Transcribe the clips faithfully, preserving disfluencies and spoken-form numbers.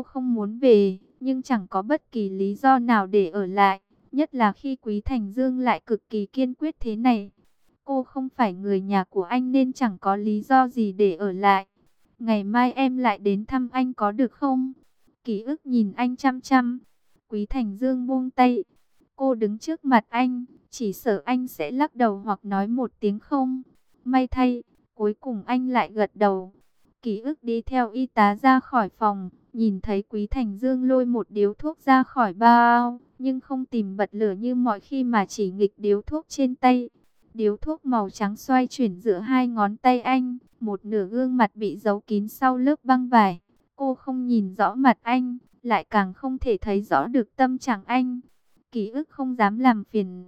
không muốn về, nhưng chẳng có bất kỳ lý do nào để ở lại, nhất là khi Quý Thành Dương lại cực kỳ kiên quyết thế này. Cô không phải người nhà của anh nên chẳng có lý do gì để ở lại. Ngày mai em lại đến thăm anh có được không? Ký ức nhìn anh chăm chăm. Quý Thành Dương buông tay. Cô đứng trước mặt anh, chỉ sợ anh sẽ lắc đầu hoặc nói một tiếng không. May thay, cuối cùng anh lại gật đầu. Ký ức đi theo y tá ra khỏi phòng, nhìn thấy Quý Thành Dương lôi một điếu thuốc ra khỏi bao, nhưng không tìm bật lửa như mọi khi mà chỉ nghịch điếu thuốc trên tay. Điếu thuốc màu trắng xoay chuyển giữa hai ngón tay anh, một nửa gương mặt bị giấu kín sau lớp băng vải. Cô không nhìn rõ mặt anh, lại càng không thể thấy rõ được tâm trạng anh. Ký ức không dám làm phiền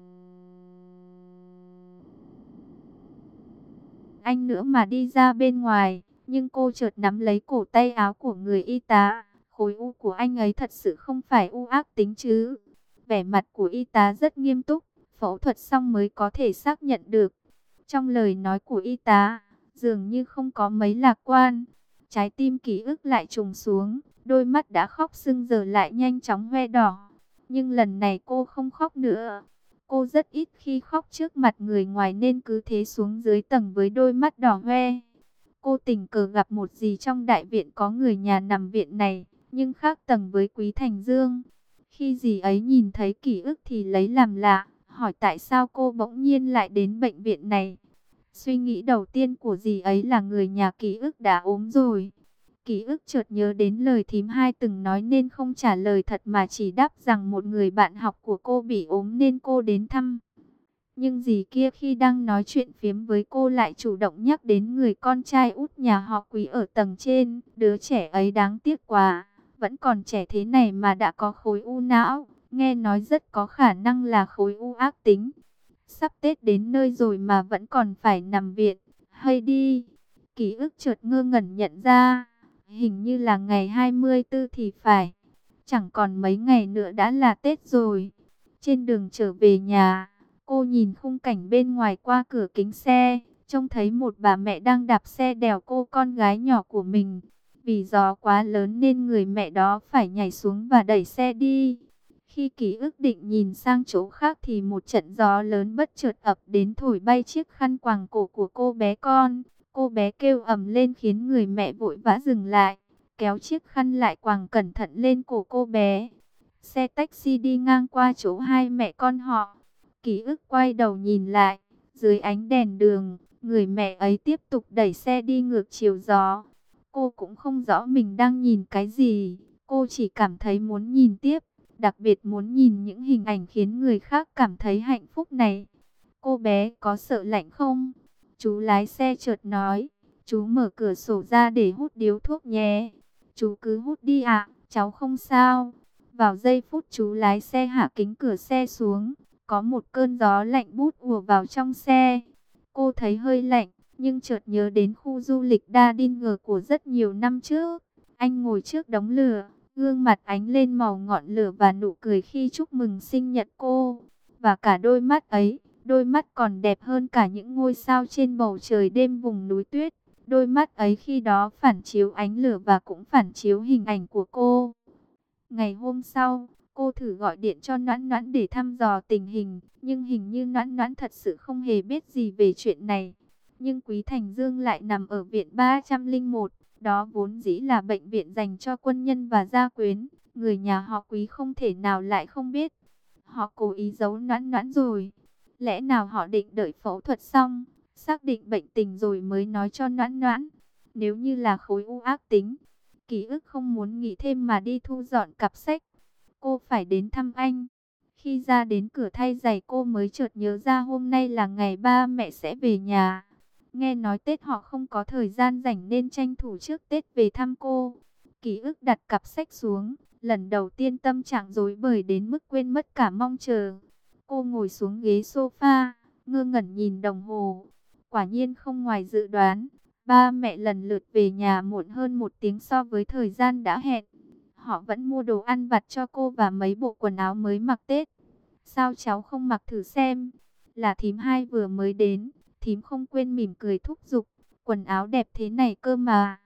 anh nữa mà đi ra bên ngoài, nhưng cô chợt nắm lấy cổ tay áo của người y tá. Khối u của anh ấy thật sự không phải u ác tính chứ? Vẻ mặt của y tá rất nghiêm túc, phẫu thuật xong mới có thể xác nhận được. Trong lời nói của y tá, dường như không có mấy lạc quan. Trái tim Ký ức lại trùng xuống, đôi mắt đã khóc sưng giờ lại nhanh chóng hoe đỏ. Nhưng lần này cô không khóc nữa. Cô rất ít khi khóc trước mặt người ngoài nên cứ thế xuống dưới tầng với đôi mắt đỏ hoe. Cô tình cờ gặp một dì trong đại viện có người nhà nằm viện này, nhưng khác tầng với Quý Thành Dương. Khi dì ấy nhìn thấy Ký ức thì lấy làm lạ, hỏi tại sao cô bỗng nhiên lại đến bệnh viện này. Suy nghĩ đầu tiên của dì ấy là người nhà Ký ức đã ốm rồi. Ký ức chợt nhớ đến lời thím hai từng nói nên không trả lời thật mà chỉ đáp rằng một người bạn học của cô bị ốm nên cô đến thăm. Nhưng dì kia khi đang nói chuyện phiếm với cô lại chủ động nhắc đến người con trai út nhà họ Quý ở tầng trên. Đứa trẻ ấy đáng tiếc quá, vẫn còn trẻ thế này mà đã có khối u não, nghe nói rất có khả năng là khối u ác tính. Sắp Tết đến nơi rồi mà vẫn còn phải nằm viện, hay đi. Ký ức chợt ngơ ngẩn nhận ra, hình như là ngày hai mươi tư thì phải. Chẳng còn mấy ngày nữa đã là Tết rồi. Trên đường trở về nhà, cô nhìn khung cảnh bên ngoài qua cửa kính xe, trông thấy một bà mẹ đang đạp xe đèo cô con gái nhỏ của mình. Vì gió quá lớn nên người mẹ đó phải nhảy xuống và đẩy xe đi. Khi Ký ức định nhìn sang chỗ khác thì một trận gió lớn bất chợt ập đến thổi bay chiếc khăn quàng cổ của cô bé con. Cô bé kêu ầm lên khiến người mẹ vội vã dừng lại, kéo chiếc khăn lại quàng cẩn thận lên cổ cô bé. Xe taxi đi ngang qua chỗ hai mẹ con họ. Ký ức quay đầu nhìn lại, dưới ánh đèn đường, người mẹ ấy tiếp tục đẩy xe đi ngược chiều gió. Cô cũng không rõ mình đang nhìn cái gì, cô chỉ cảm thấy muốn nhìn tiếp, đặc biệt muốn nhìn những hình ảnh khiến người khác cảm thấy hạnh phúc này. Cô bé có sợ lạnh không? Chú lái xe chợt nói, chú mở cửa sổ ra để hút điếu thuốc nhé. Chú cứ hút đi ạ, cháu không sao. Vào giây phút chú lái xe hạ kính cửa xe xuống, có một cơn gió lạnh bút ùa vào trong xe. Cô thấy hơi lạnh, nhưng chợt nhớ đến khu du lịch Dardinger của rất nhiều năm trước. Anh ngồi trước đống lửa, gương mặt ánh lên màu ngọn lửa và nụ cười khi chúc mừng sinh nhật cô. Và cả đôi mắt ấy, đôi mắt còn đẹp hơn cả những ngôi sao trên bầu trời đêm vùng núi tuyết. Đôi mắt ấy khi đó phản chiếu ánh lửa và cũng phản chiếu hình ảnh của cô. Ngày hôm sau, cô thử gọi điện cho Noãn Noãn để thăm dò tình hình, nhưng hình như Noãn Noãn thật sự không hề biết gì về chuyện này. Nhưng Quý Thành Dương lại nằm ở viện ba trăm lẻ một, đó vốn dĩ là bệnh viện dành cho quân nhân và gia quyến, người nhà họ Quý không thể nào lại không biết. Họ cố ý giấu Noãn Noãn rồi. Lẽ nào họ định đợi phẫu thuật xong, xác định bệnh tình rồi mới nói cho Noãn Noãn? Nếu như là khối u ác tính, Ký ức không muốn nghĩ thêm mà đi thu dọn cặp sách. Cô phải đến thăm anh. Khi ra đến cửa thay giày cô mới chợt nhớ ra hôm nay là ngày ba mẹ sẽ về nhà. Nghe nói Tết họ không có thời gian rảnh nên tranh thủ trước Tết về thăm cô. Ký ức đặt cặp sách xuống, lần đầu tiên tâm trạng rối bời đến mức quên mất cả mong chờ. Cô ngồi xuống ghế sofa, ngơ ngẩn nhìn đồng hồ. Quả nhiên không ngoài dự đoán, ba mẹ lần lượt về nhà muộn hơn một tiếng so với thời gian đã hẹn. Họ vẫn mua đồ ăn vặt cho cô và mấy bộ quần áo mới mặc Tết. Sao cháu không mặc thử xem? Là thím hai vừa mới đến, thím không quên mỉm cười thúc giục. Quần áo đẹp thế này cơ mà.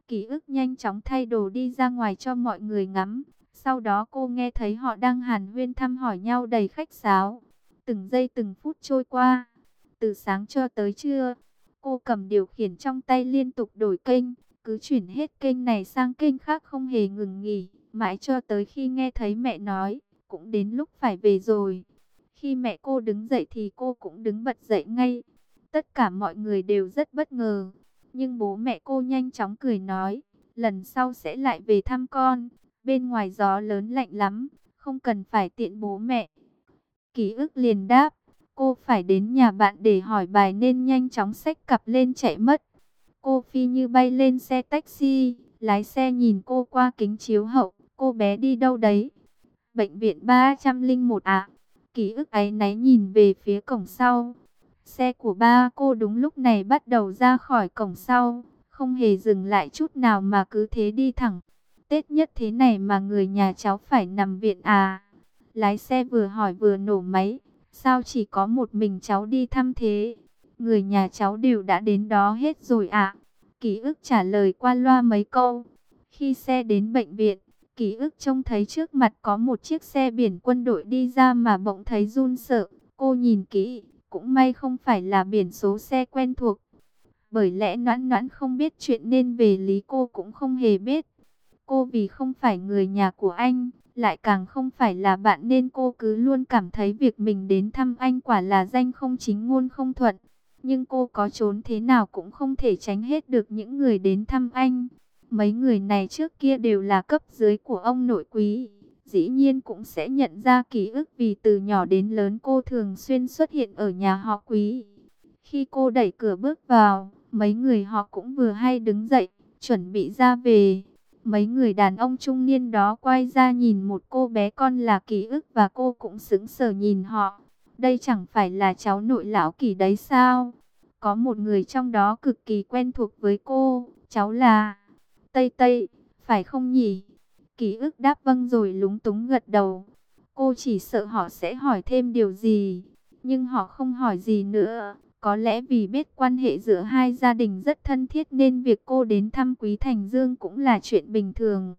Ký ức nhanh chóng thay đồ đi ra ngoài cho mọi người ngắm. Sau đó cô nghe thấy họ đang hàn huyên thăm hỏi nhau đầy khách sáo. Từng giây từng phút trôi qua, từ sáng cho tới trưa, cô cầm điều khiển trong tay liên tục đổi kênh, cứ chuyển hết kênh này sang kênh khác không hề ngừng nghỉ, mãi cho tới khi nghe thấy mẹ nói, cũng đến lúc phải về rồi. Khi mẹ cô đứng dậy thì cô cũng đứng bật dậy ngay. Tất cả mọi người đều rất bất ngờ, nhưng bố mẹ cô nhanh chóng cười nói, lần sau sẽ lại về thăm con, bên ngoài gió lớn lạnh lắm, không cần phải tiện bố mẹ. Ký ức liền đáp, cô phải đến nhà bạn để hỏi bài nên nhanh chóng xách cặp lên chạy mất. Cô phi như bay lên xe taxi, lái xe nhìn cô qua kính chiếu hậu, cô bé đi đâu đấy? Bệnh viện ba trăm lẻ một à? Ký ức áy náy nhìn về phía cổng sau. Xe của ba cô đúng lúc này bắt đầu ra khỏi cổng sau, không hề dừng lại chút nào mà cứ thế đi thẳng. Tết nhất thế này mà người nhà cháu phải nằm viện à? Lái xe vừa hỏi vừa nổ máy, sao chỉ có một mình cháu đi thăm thế? Người nhà cháu đều đã đến đó hết rồi ạ. Ký ức trả lời qua loa mấy câu. Khi xe đến bệnh viện, Ký ức trông thấy trước mặt có một chiếc xe biển quân đội đi ra mà bỗng thấy run sợ. Cô nhìn kỹ, cũng may không phải là biển số xe quen thuộc. Bởi lẽ Noãn Noãn không biết chuyện nên về lý cô cũng không hề biết. Cô vì không phải người nhà của anh, lại càng không phải là bạn nên cô cứ luôn cảm thấy việc mình đến thăm anh quả là danh không chính ngôn không thuận. Nhưng cô có trốn thế nào cũng không thể tránh hết được những người đến thăm anh. Mấy người này trước kia đều là cấp dưới của ông nội Quý. Dĩ nhiên cũng sẽ nhận ra ký ức vì từ nhỏ đến lớn cô thường xuyên xuất hiện ở nhà họ Quý. Khi cô đẩy cửa bước vào, mấy người họ cũng vừa hay đứng dậy, chuẩn bị ra về. Mấy người đàn ông trung niên đó quay ra nhìn một cô bé con là Ký ức và cô cũng sững sờ nhìn họ. Đây chẳng phải là cháu nội lão Kỷ đấy sao? Có một người trong đó cực kỳ quen thuộc với cô, cháu là Tây Tây, phải không nhỉ? Ký ức đáp vâng rồi lúng túng gật đầu. Cô chỉ sợ họ sẽ hỏi thêm điều gì, nhưng họ không hỏi gì nữa. Có lẽ vì biết quan hệ giữa hai gia đình rất thân thiết nên việc cô đến thăm Quý Thành Dương cũng là chuyện bình thường.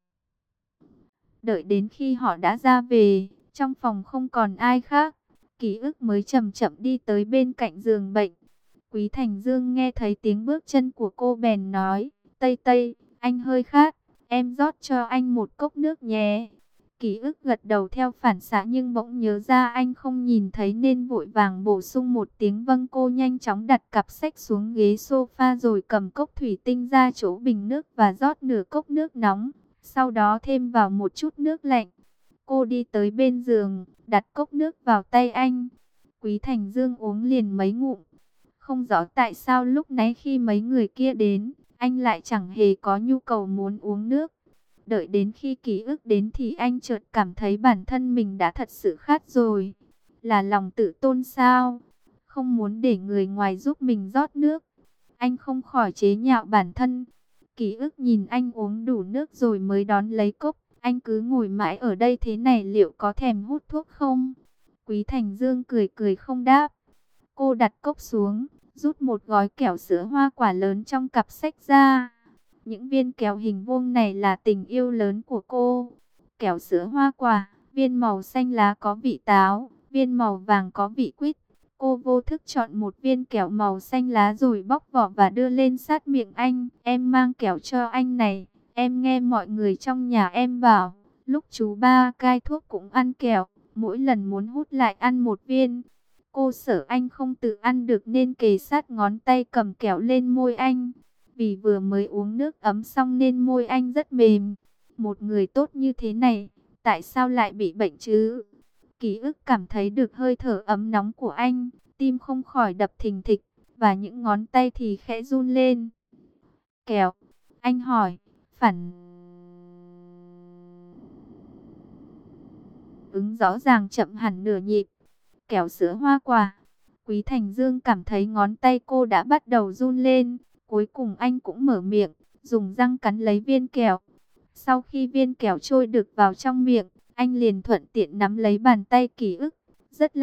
Đợi đến khi họ đã ra về, trong phòng không còn ai khác, Ký ức mới chậm chậm đi tới bên cạnh giường bệnh. Quý Thành Dương nghe thấy tiếng bước chân của cô bèn nói, Tây Tây, anh hơi khát, em rót cho anh một cốc nước nhé. Ký ức gật đầu theo phản xạ nhưng bỗng nhớ ra anh không nhìn thấy nên vội vàng bổ sung một tiếng vâng. Cô nhanh chóng đặt cặp sách xuống ghế sofa rồi cầm cốc thủy tinh ra chỗ bình nước và rót nửa cốc nước nóng, sau đó thêm vào một chút nước lạnh. Cô đi tới bên giường, đặt cốc nước vào tay anh. Quý Thành Dương uống liền mấy ngụm. Không rõ tại sao lúc nãy khi mấy người kia đến, anh lại chẳng hề có nhu cầu muốn uống nước. Đợi đến khi Ký ức đến thì anh chợt cảm thấy bản thân mình đã thật sự khát rồi. Là lòng tự tôn sao? Không muốn để người ngoài giúp mình rót nước. Anh không khỏi chế nhạo bản thân. Ký ức nhìn anh uống đủ nước rồi mới đón lấy cốc. Anh cứ ngồi mãi ở đây thế này liệu có thèm hút thuốc không? Quý Thành Dương cười cười không đáp. Cô đặt cốc xuống, rút một gói kẹo sữa hoa quả lớn trong cặp sách ra. Những viên kẹo hình vuông này là tình yêu lớn của cô. Kẹo sữa hoa quả, viên màu xanh lá có vị táo, viên màu vàng có vị quýt. Cô vô thức chọn một viên kẹo màu xanh lá rồi bóc vỏ và đưa lên sát miệng anh. Em mang kẹo cho anh này. Em nghe mọi người trong nhà em bảo, lúc chú ba cai thuốc cũng ăn kẹo, mỗi lần muốn hút lại ăn một viên. Cô sợ anh không tự ăn được nên kề sát ngón tay cầm kẹo lên môi anh. Vì vừa mới uống nước ấm xong nên môi anh rất mềm. Một người tốt như thế này, tại sao lại bị bệnh chứ? Ký ức cảm thấy được hơi thở ấm nóng của anh, tim không khỏi đập thình thịch, và những ngón tay thì khẽ run lên. Kẹo, anh hỏi, phản ứng rõ ràng chậm hẳn nửa nhịp. Kẹo sữa hoa quả. Quý Thành Dương cảm thấy ngón tay cô đã bắt đầu run lên. Cuối cùng anh cũng mở miệng, dùng răng cắn lấy viên kẹo. Sau khi viên kẹo trôi được vào trong miệng, anh liền thuận tiện nắm lấy bàn tay Ký ức. Rất lạnh,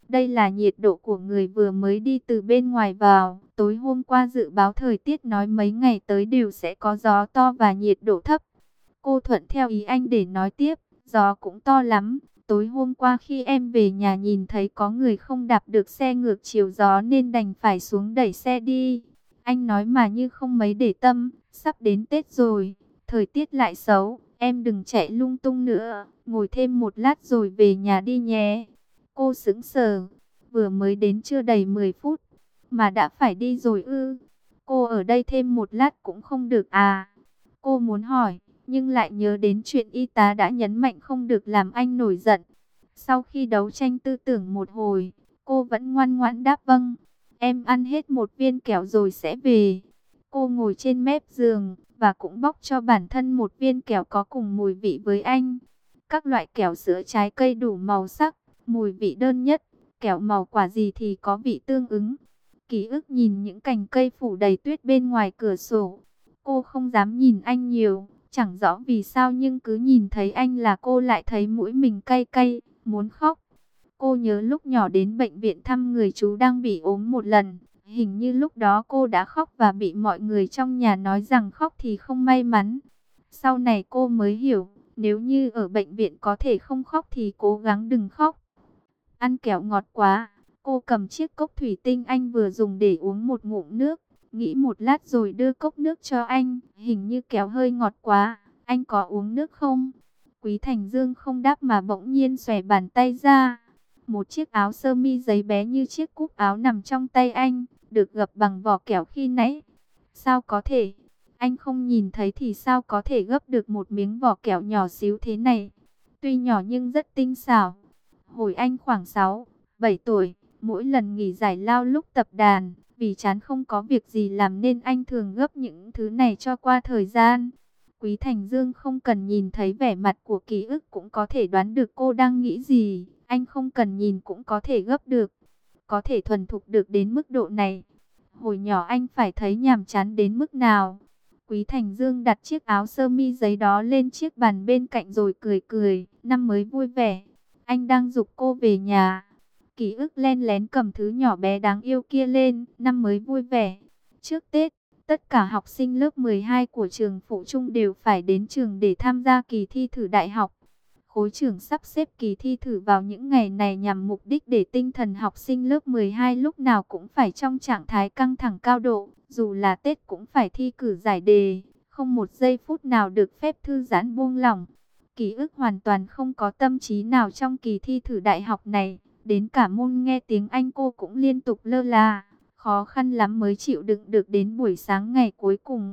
Đây là nhiệt độ của người vừa mới đi từ bên ngoài vào. Tối hôm qua dự báo thời tiết nói mấy ngày tới đều sẽ có gió to và nhiệt độ thấp. Cô thuận theo ý anh để nói tiếp, gió cũng to lắm. Tối hôm qua khi em về nhà nhìn thấy có người không đạp được xe ngược chiều gió nên đành phải xuống đẩy xe đi. Anh nói mà như không mấy để tâm, sắp đến Tết rồi, thời tiết lại xấu, em đừng chạy lung tung nữa, ngồi thêm một lát rồi về nhà đi nhé. Cô sững sờ, vừa mới đến chưa đầy mười phút, mà đã phải đi rồi ư? Cô ở đây thêm một lát cũng không được à? Cô muốn hỏi, nhưng lại nhớ đến chuyện y tá đã nhấn mạnh không được làm anh nổi giận. Sau khi đấu tranh tư tưởng một hồi, cô vẫn ngoan ngoãn đáp vâng. Em ăn hết một viên kẹo rồi sẽ về. Cô ngồi trên mép giường và cũng bóc cho bản thân một viên kẹo có cùng mùi vị với anh. Các loại kẹo sữa trái cây đủ màu sắc, mùi vị đơn nhất, kẹo màu quả gì thì có vị tương ứng. Ký ức nhìn những cành cây phủ đầy tuyết bên ngoài cửa sổ. Cô không dám nhìn anh nhiều, chẳng rõ vì sao nhưng cứ nhìn thấy anh là cô lại thấy mũi mình cay cay, muốn khóc. Cô nhớ lúc nhỏ đến bệnh viện thăm người chú đang bị ốm một lần. Hình như lúc đó cô đã khóc và bị mọi người trong nhà nói rằng khóc thì không may mắn. Sau này cô mới hiểu, nếu như ở bệnh viện có thể không khóc thì cố gắng đừng khóc. Ăn kẹo ngọt quá, cô cầm chiếc cốc thủy tinh anh vừa dùng để uống một ngụm nước. Nghĩ một lát rồi đưa cốc nước cho anh, hình như kẹo hơi ngọt quá, anh có uống nước không? Quý Thành Dương không đáp mà bỗng nhiên xòe bàn tay ra. Một chiếc áo sơ mi giấy bé như chiếc cúc áo nằm trong tay anh, được gập bằng vỏ kẹo khi nãy. Sao có thể? Anh không nhìn thấy thì sao có thể gấp được một miếng vỏ kẹo nhỏ xíu thế này? Tuy nhỏ nhưng rất tinh xảo. Hồi anh khoảng sáu, bảy tuổi, mỗi lần nghỉ giải lao lúc tập đàn, vì chán không có việc gì làm nên anh thường gấp những thứ này cho qua thời gian. Quý Thành Dương không cần nhìn thấy vẻ mặt của ký ức cũng có thể đoán được cô đang nghĩ gì. Anh không cần nhìn cũng có thể gấp được. Có thể thuần thục được đến mức độ này. Hồi nhỏ anh phải thấy nhàm chán đến mức nào. Quý Thành Dương đặt chiếc áo sơ mi giấy đó lên chiếc bàn bên cạnh rồi cười cười. Năm mới vui vẻ. Anh đang giục cô về nhà. Ký ức len lén cầm thứ nhỏ bé đáng yêu kia lên. Năm mới vui vẻ. Trước Tết, tất cả học sinh lớp mười hai của trường phổ trung đều phải đến trường để tham gia kỳ thi thử đại học. Khối trưởng sắp xếp kỳ thi thử vào những ngày này nhằm mục đích để tinh thần học sinh lớp mười hai lúc nào cũng phải trong trạng thái căng thẳng cao độ. Dù là Tết cũng phải thi cử giải đề, không một giây phút nào được phép thư giãn buông lỏng. Ký ức hoàn toàn không có tâm trí nào trong kỳ thi thử đại học này. Đến cả môn nghe tiếng Anh cô cũng liên tục lơ là. Khó khăn lắm mới chịu đựng được đến buổi sáng ngày cuối cùng.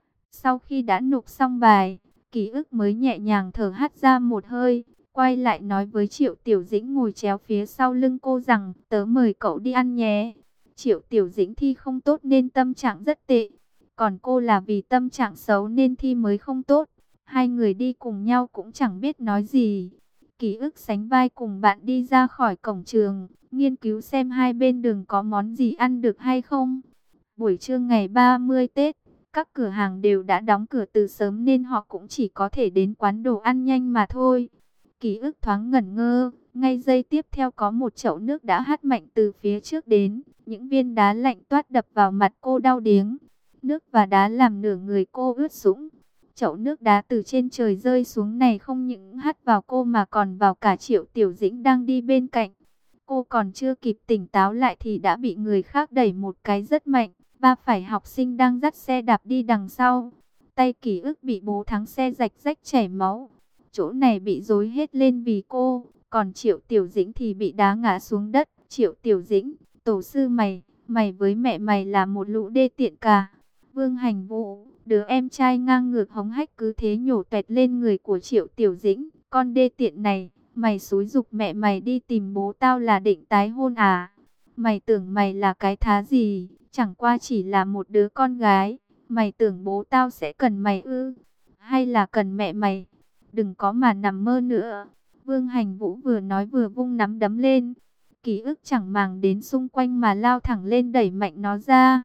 Sau khi đã nộp xong bài, Ký ức mới nhẹ nhàng thở hắt ra một hơi, quay lại nói với Triệu Tiểu Dĩnh ngồi chéo phía sau lưng cô rằng, tớ mời cậu đi ăn nhé. Triệu Tiểu Dĩnh thi không tốt nên tâm trạng rất tệ, còn cô là vì tâm trạng xấu nên thi mới không tốt. Hai người đi cùng nhau cũng chẳng biết nói gì. Ký ức sánh vai cùng bạn đi ra khỏi cổng trường, nghiên cứu xem hai bên đường có món gì ăn được hay không. Buổi trưa ngày ba mươi Tết, các cửa hàng đều đã đóng cửa từ sớm nên họ cũng chỉ có thể đến quán đồ ăn nhanh mà thôi. Ký ức thoáng ngẩn ngơ, ngay giây tiếp theo có một chậu nước đã hắt mạnh từ phía trước đến. Những viên đá lạnh toát đập vào mặt cô đau điếng. Nước và đá làm nửa người cô ướt sũng. Chậu nước đá từ trên trời rơi xuống này không những hắt vào cô mà còn vào cả Triệu Tiểu Dĩnh đang đi bên cạnh. Cô còn chưa kịp tỉnh táo lại thì đã bị người khác đẩy một cái rất mạnh. Va phải học sinh đang dắt xe đạp đi đằng sau. Tay Ký ức bị bố thắng xe rạch rách chảy máu. Chỗ này bị rối hết lên vì cô. Còn Triệu Tiểu Dĩnh thì bị đá ngã xuống đất. Triệu Tiểu Dĩnh, tổ sư mày, mày với mẹ mày là một lũ đê tiện cả. Vương Hành Vũ, đứa em trai ngang ngược hống hách cứ thế nhổ toẹt lên người của Triệu Tiểu Dĩnh. Con đê tiện này, mày xúi giục mẹ mày đi tìm bố tao là định tái hôn à? Mày tưởng mày là cái thá gì? Chẳng qua chỉ là một đứa con gái. Mày tưởng bố tao sẽ cần mày ư? Hay là cần mẹ mày? Đừng có mà nằm mơ nữa. Vương Hành Vũ vừa nói vừa vung nắm đấm lên. Ký ức chẳng màng đến xung quanh mà lao thẳng lên đẩy mạnh nó ra.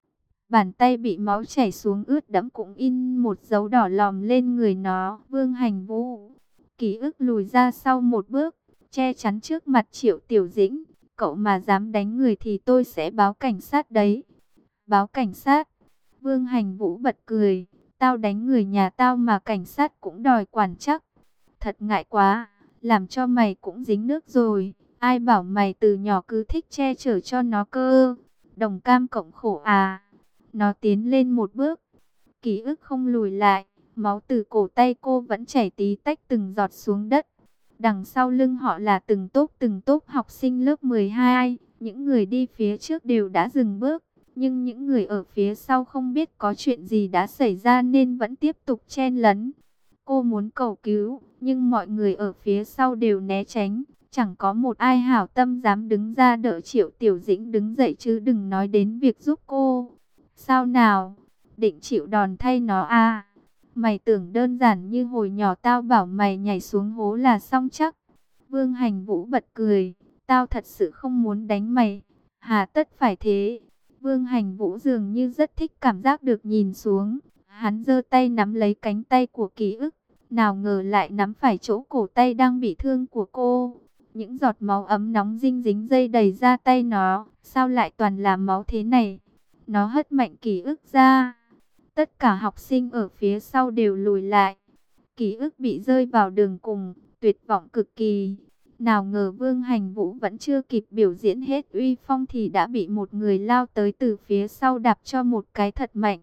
Bàn tay bị máu chảy xuống ướt đẫm cũng in một dấu đỏ lòm lên người nó. Vương Hành Vũ. Ký ức lùi ra sau một bước, che chắn trước mặt Triệu Tiểu Dĩnh. Cậu mà dám đánh người thì tôi sẽ báo cảnh sát đấy. Báo cảnh sát? Vương Hành Vũ bật cười. Tao đánh người nhà tao mà cảnh sát cũng đòi quản chắc. Thật ngại quá, làm cho mày cũng dính nước rồi. Ai bảo mày từ nhỏ cứ thích che chở cho nó cơ. Đồng cam cộng khổ à. Nó tiến lên một bước. Ký ức không lùi lại. Máu từ cổ tay cô vẫn chảy tí tách từng giọt xuống đất. Đằng sau lưng họ là từng tốp từng tốp học sinh lớp mười hai. Những người đi phía trước đều đã dừng bước. Nhưng những người ở phía sau không biết có chuyện gì đã xảy ra nên vẫn tiếp tục chen lấn. Cô muốn cầu cứu, nhưng mọi người ở phía sau đều né tránh. Chẳng có một ai hảo tâm dám đứng ra đỡ Triệu Tiểu Dĩnh đứng dậy chứ đừng nói đến việc giúp cô. Sao nào? Định chịu đòn thay nó à? Mày tưởng đơn giản như hồi nhỏ tao bảo mày nhảy xuống hố là xong chắc. Vương Hành Vũ bật cười. Tao thật sự không muốn đánh mày. Hà tất phải thế. Vương Hành Vũ dường như rất thích cảm giác được nhìn xuống. Hắn giơ tay nắm lấy cánh tay của Ký ức. Nào ngờ lại nắm phải chỗ cổ tay đang bị thương của cô. Những giọt máu ấm nóng dinh dính dây đầy ra tay nó. Sao lại toàn là máu thế này? Nó hất mạnh Ký ức ra. Tất cả học sinh ở phía sau đều lùi lại. Ký ức bị rơi vào đường cùng, tuyệt vọng cực kỳ. Nào ngờ Vương Hành Vũ vẫn chưa kịp biểu diễn hết uy phong thì đã bị một người lao tới từ phía sau đạp cho một cái thật mạnh.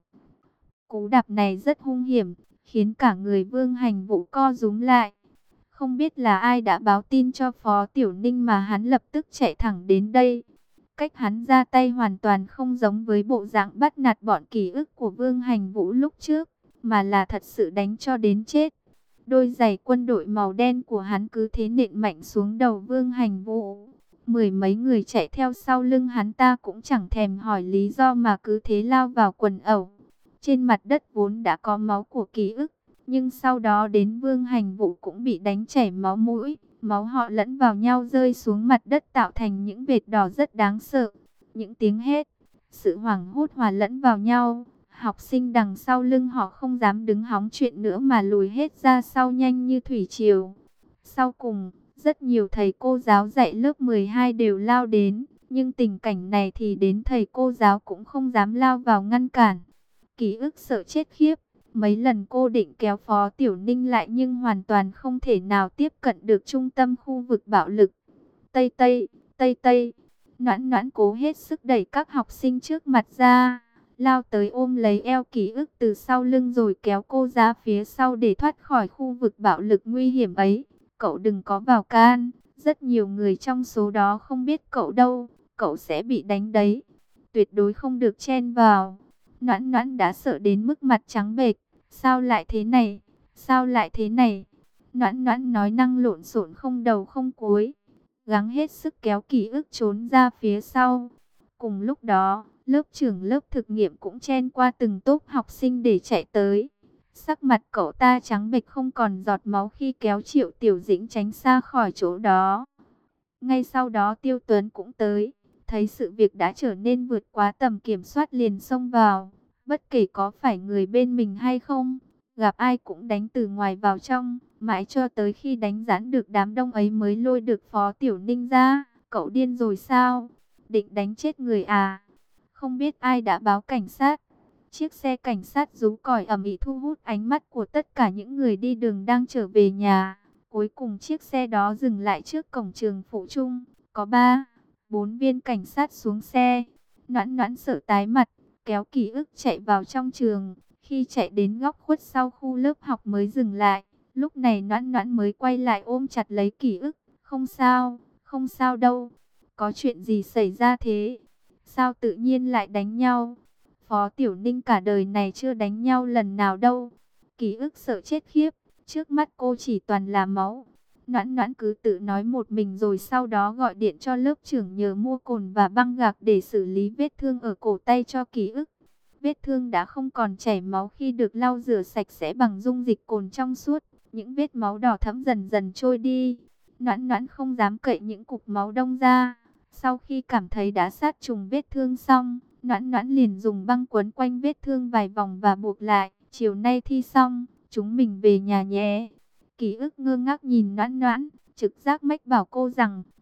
Cú đạp này rất hung hiểm, khiến cả người Vương Hành Vũ co rúm lại. Không biết là ai đã báo tin cho Phó Tiểu Ninh mà hắn lập tức chạy thẳng đến đây. Cách hắn ra tay hoàn toàn không giống với bộ dạng bắt nạt bọn Ký ức của Vương Hành Vũ lúc trước, mà là thật sự đánh cho đến chết. Đôi giày quân đội màu đen của hắn cứ thế nện mạnh xuống đầu Vương Hành Vũ. Mười mấy người chạy theo sau lưng hắn ta cũng chẳng thèm hỏi lý do mà cứ thế lao vào quần ẩu. Trên mặt đất vốn đã có máu của Ký ức, nhưng sau đó đến Vương Hành Vũ cũng bị đánh chảy máu mũi. Máu họ lẫn vào nhau rơi xuống mặt đất tạo thành những vệt đỏ rất đáng sợ. Những tiếng hét, sự hoảng hốt hòa lẫn vào nhau. Học sinh đằng sau lưng họ không dám đứng hóng chuyện nữa mà lùi hết ra sau nhanh như thủy triều. Sau cùng, rất nhiều thầy cô giáo dạy lớp mười hai đều lao đến. Nhưng tình cảnh này thì đến thầy cô giáo cũng không dám lao vào ngăn cản. Ký ức sợ chết khiếp. Mấy lần cô định kéo Phó Tiểu Ninh lại nhưng hoàn toàn không thể nào tiếp cận được trung tâm khu vực bạo lực. Tây Tây, Tây Tây, Noãn Noãn cố hết sức đẩy các học sinh trước mặt ra, lao tới ôm lấy eo Ký ức từ sau lưng rồi kéo cô ra phía sau để thoát khỏi khu vực bạo lực nguy hiểm ấy. Cậu đừng có vào can, rất nhiều người trong số đó không biết cậu đâu, cậu sẽ bị đánh đấy. Tuyệt đối không được chen vào. Noãn Noãn đã sợ đến mức mặt trắng bệch. Sao lại thế này? Sao lại thế này? Noãn Noãn nói năng lộn xộn không đầu không cuối, gắng hết sức kéo Ký ức trốn ra phía sau. Cùng lúc đó, lớp trưởng lớp thực nghiệm cũng chen qua từng tốp học sinh để chạy tới. Sắc mặt cậu ta trắng bệch không còn giọt máu khi kéo Triệu Tiểu Dĩnh tránh xa khỏi chỗ đó. Ngay sau đó Tiêu Tuấn cũng tới, thấy sự việc đã trở nên vượt quá tầm kiểm soát liền xông vào. Bất kể có phải người bên mình hay không, gặp ai cũng đánh từ ngoài vào trong, mãi cho tới khi đánh giãn được đám đông ấy mới lôi được Phó Tiểu Ninh ra. Cậu điên rồi sao? Định đánh chết người à? Không biết ai đã báo cảnh sát. Chiếc xe cảnh sát rú còi ầm ĩ thu hút ánh mắt của tất cả những người đi đường đang trở về nhà. Cuối cùng chiếc xe đó dừng lại trước cổng trường phụ trung. Có ba, bốn viên cảnh sát xuống xe. Noãn Noãn sợ tái mặt, kéo Ký ức chạy vào trong trường. Khi chạy đến góc khuất sau khu lớp học mới dừng lại. Lúc này Noãn Noãn mới quay lại ôm chặt lấy Ký ức. Không sao, không sao đâu. Có chuyện gì xảy ra thế? Sao tự nhiên lại đánh nhau? Phó Tiểu Ninh cả đời này chưa đánh nhau lần nào đâu. Ký ức sợ chết khiếp. Trước mắt cô chỉ toàn là máu. Noãn Noãn cứ tự nói một mình rồi sau đó gọi điện cho lớp trưởng nhờ mua cồn và băng gạc để xử lý vết thương ở cổ tay cho Ký ức. Vết thương đã không còn chảy máu khi được lau rửa sạch sẽ bằng dung dịch cồn trong suốt. Những vết máu đỏ thẫm dần dần trôi đi. Noãn Noãn không dám cậy những cục máu đông ra. Sau khi cảm thấy đã sát trùng vết thương xong, Noãn Noãn liền dùng băng quấn quanh vết thương vài vòng và buộc lại. Chiều nay thi xong, chúng mình về nhà nhé. Ký ức ngơ ngác nhìn Noãn Noãn, trực giác mách bảo cô rằng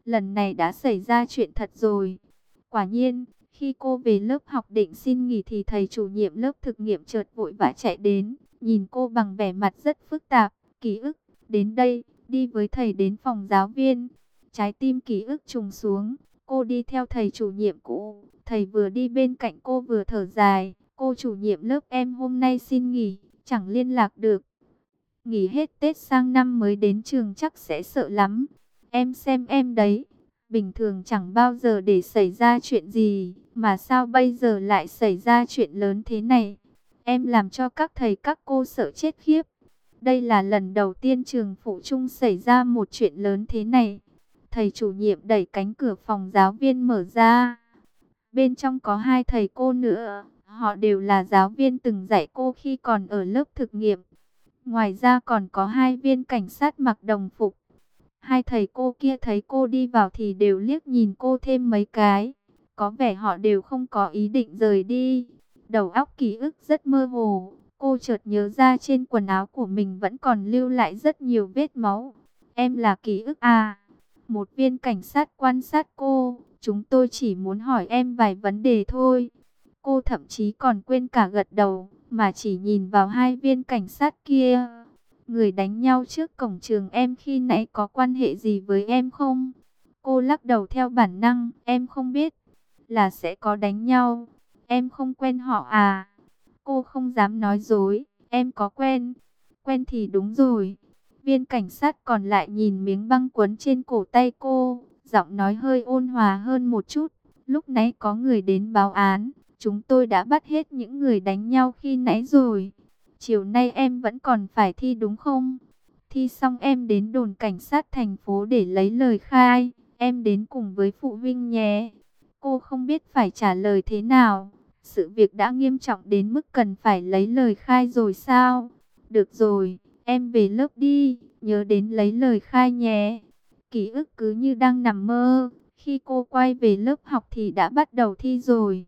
lần này đã xảy ra chuyện thật rồi. Quả nhiên, khi cô về lớp học định xin nghỉ thì thầy chủ nhiệm lớp thực nghiệm chợt vội vã chạy đến, nhìn cô bằng vẻ mặt rất phức tạp. Ký ức, đến đây, đi với thầy đến phòng giáo viên. Trái tim Ký ức trùng xuống, cô đi theo thầy chủ nhiệm cũ. Thầy vừa đi bên cạnh cô vừa thở dài, cô chủ nhiệm lớp em hôm nay xin nghỉ, chẳng liên lạc được. Nghỉ hết Tết sang năm mới đến trường chắc sẽ sợ lắm. Em xem em đấy, bình thường chẳng bao giờ để xảy ra chuyện gì, mà sao bây giờ lại xảy ra chuyện lớn thế này. Em làm cho các thầy các cô sợ chết khiếp. Đây là lần đầu tiên trường phụ trung xảy ra một chuyện lớn thế này. Thầy chủ nhiệm đẩy cánh cửa phòng giáo viên mở ra. Bên trong có hai thầy cô nữa, họ đều là giáo viên từng dạy cô khi còn ở lớp thực nghiệm. Ngoài ra còn có hai viên cảnh sát mặc đồng phục. Hai thầy cô kia thấy cô đi vào thì đều liếc nhìn cô thêm mấy cái. Có vẻ họ đều không có ý định rời đi. Đầu óc ký ức rất mơ hồ. Cô chợt nhớ ra trên quần áo của mình vẫn còn lưu lại rất nhiều vết máu. Em là Ký ức à? Một viên cảnh sát quan sát cô. Chúng tôi chỉ muốn hỏi em vài vấn đề thôi. Cô thậm chí còn quên cả gật đầu, mà chỉ nhìn vào hai viên cảnh sát kia. Người đánh nhau trước cổng trường em khi nãy có quan hệ gì với em không? Cô lắc đầu theo bản năng, em không biết. Là sẽ có đánh nhau. Em không quen họ à? Cô không dám nói dối, em có quen. Quen thì đúng rồi. Viên cảnh sát còn lại nhìn miếng băng quấn trên cổ tay cô, giọng nói hơi ôn hòa hơn một chút. Lúc nãy có người đến báo án, chúng tôi đã bắt hết những người đánh nhau khi nãy rồi. Chiều nay em vẫn còn phải thi đúng không? Thi xong em đến đồn cảnh sát thành phố để lấy lời khai. Em đến cùng với phụ huynh nhé. Cô không biết phải trả lời thế nào. Sự việc đã nghiêm trọng đến mức cần phải lấy lời khai rồi sao? Được rồi, em về lớp đi, nhớ đến lấy lời khai nhé. Ký ức cứ như đang nằm mơ. Khi cô quay về lớp học thì đã bắt đầu thi rồi.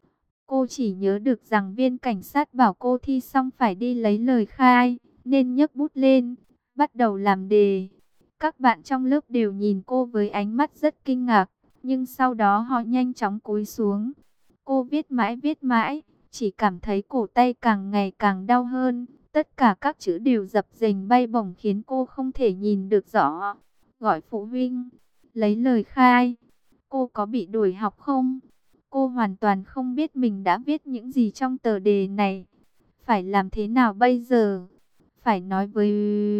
Cô chỉ nhớ được rằng viên cảnh sát bảo cô thi xong phải đi lấy lời khai, nên nhấc bút lên, bắt đầu làm đề. Các bạn trong lớp đều nhìn cô với ánh mắt rất kinh ngạc, nhưng sau đó họ nhanh chóng cúi xuống. Cô viết mãi viết mãi, chỉ cảm thấy cổ tay càng ngày càng đau hơn. Tất cả các chữ đều dập dềnh bay bổng khiến cô không thể nhìn được rõ. Gọi phụ huynh, lấy lời khai. Cô có bị đuổi học không? Cô hoàn toàn không biết mình đã viết những gì trong tờ đề này. Phải làm thế nào bây giờ? Phải nói với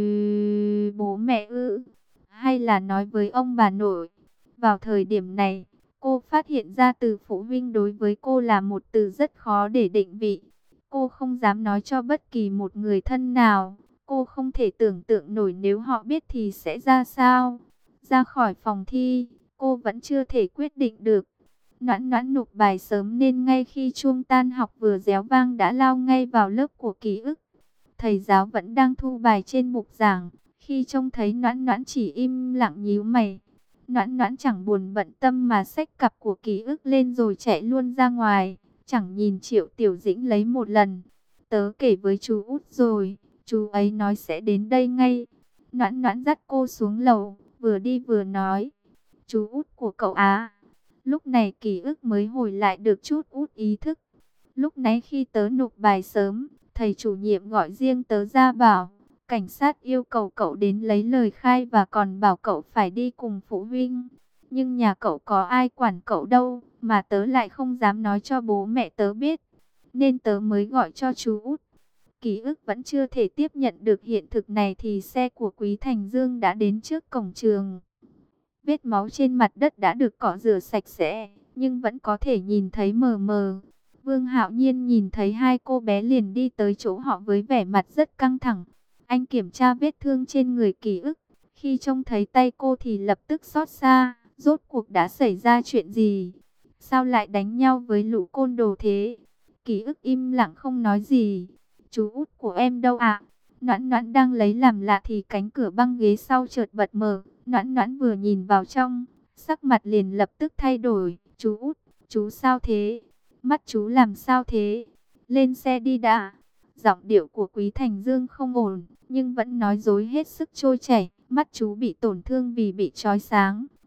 bố mẹ ư? Hay là nói với ông bà nội? Vào thời điểm này, cô phát hiện ra từ phụ huynh đối với cô là một từ rất khó để định vị. Cô không dám nói cho bất kỳ một người thân nào. Cô không thể tưởng tượng nổi nếu họ biết thì sẽ ra sao. Ra khỏi phòng thi, cô vẫn chưa thể quyết định được. Noãn Noãn nộp bài sớm nên ngay khi chuông tan học vừa réo vang đã lao ngay vào lớp của Ký ức. Thầy giáo vẫn đang thu bài trên bục giảng. Khi trông thấy Noãn Noãn chỉ im lặng nhíu mày. Noãn Noãn chẳng buồn bận tâm mà xách cặp của Ký ức lên rồi chạy luôn ra ngoài. Chẳng nhìn Triệu Tiểu Dĩnh lấy một lần. Tớ kể với chú Út rồi, chú ấy nói sẽ đến đây ngay. Noãn Noãn dắt cô xuống lầu, vừa đi vừa nói. Chú Út của cậu á? Lúc này Ký ức mới hồi lại được chút út ý thức. Lúc nãy khi tớ nộp bài sớm, thầy chủ nhiệm gọi riêng tớ ra bảo, cảnh sát yêu cầu cậu đến lấy lời khai và còn bảo cậu phải đi cùng phụ huynh. Nhưng nhà cậu có ai quản cậu đâu, mà tớ lại không dám nói cho bố mẹ tớ biết, nên tớ mới gọi cho chú Út. Ký ức vẫn chưa thể tiếp nhận được hiện thực này thì xe của Quý Thành Dương đã đến trước cổng trường. Vết máu trên mặt đất đã được cọ rửa sạch sẽ, nhưng vẫn có thể nhìn thấy mờ mờ. Vương Hạo Nhiên nhìn thấy hai cô bé liền đi tới chỗ họ với vẻ mặt rất căng thẳng. Anh kiểm tra vết thương trên người Ký ức. Khi trông thấy tay cô thì lập tức xót xa. Rốt cuộc đã xảy ra chuyện gì? Sao lại đánh nhau với lũ côn đồ thế? Ký ức im lặng không nói gì. Chú Út của em đâu ạ? Noãn Noãn đang lấy làm lạ thì cánh cửa băng ghế sau chợt bật mở. Noãn Noãn vừa nhìn vào trong, sắc mặt liền lập tức thay đổi. Chú Út, chú sao thế? Mắt chú làm sao thế? Lên xe đi đã. Giọng điệu của Quý Thành Dương không ổn, nhưng vẫn nói dối hết sức trôi chảy. Mắt chú bị tổn thương vì bị trói sáng.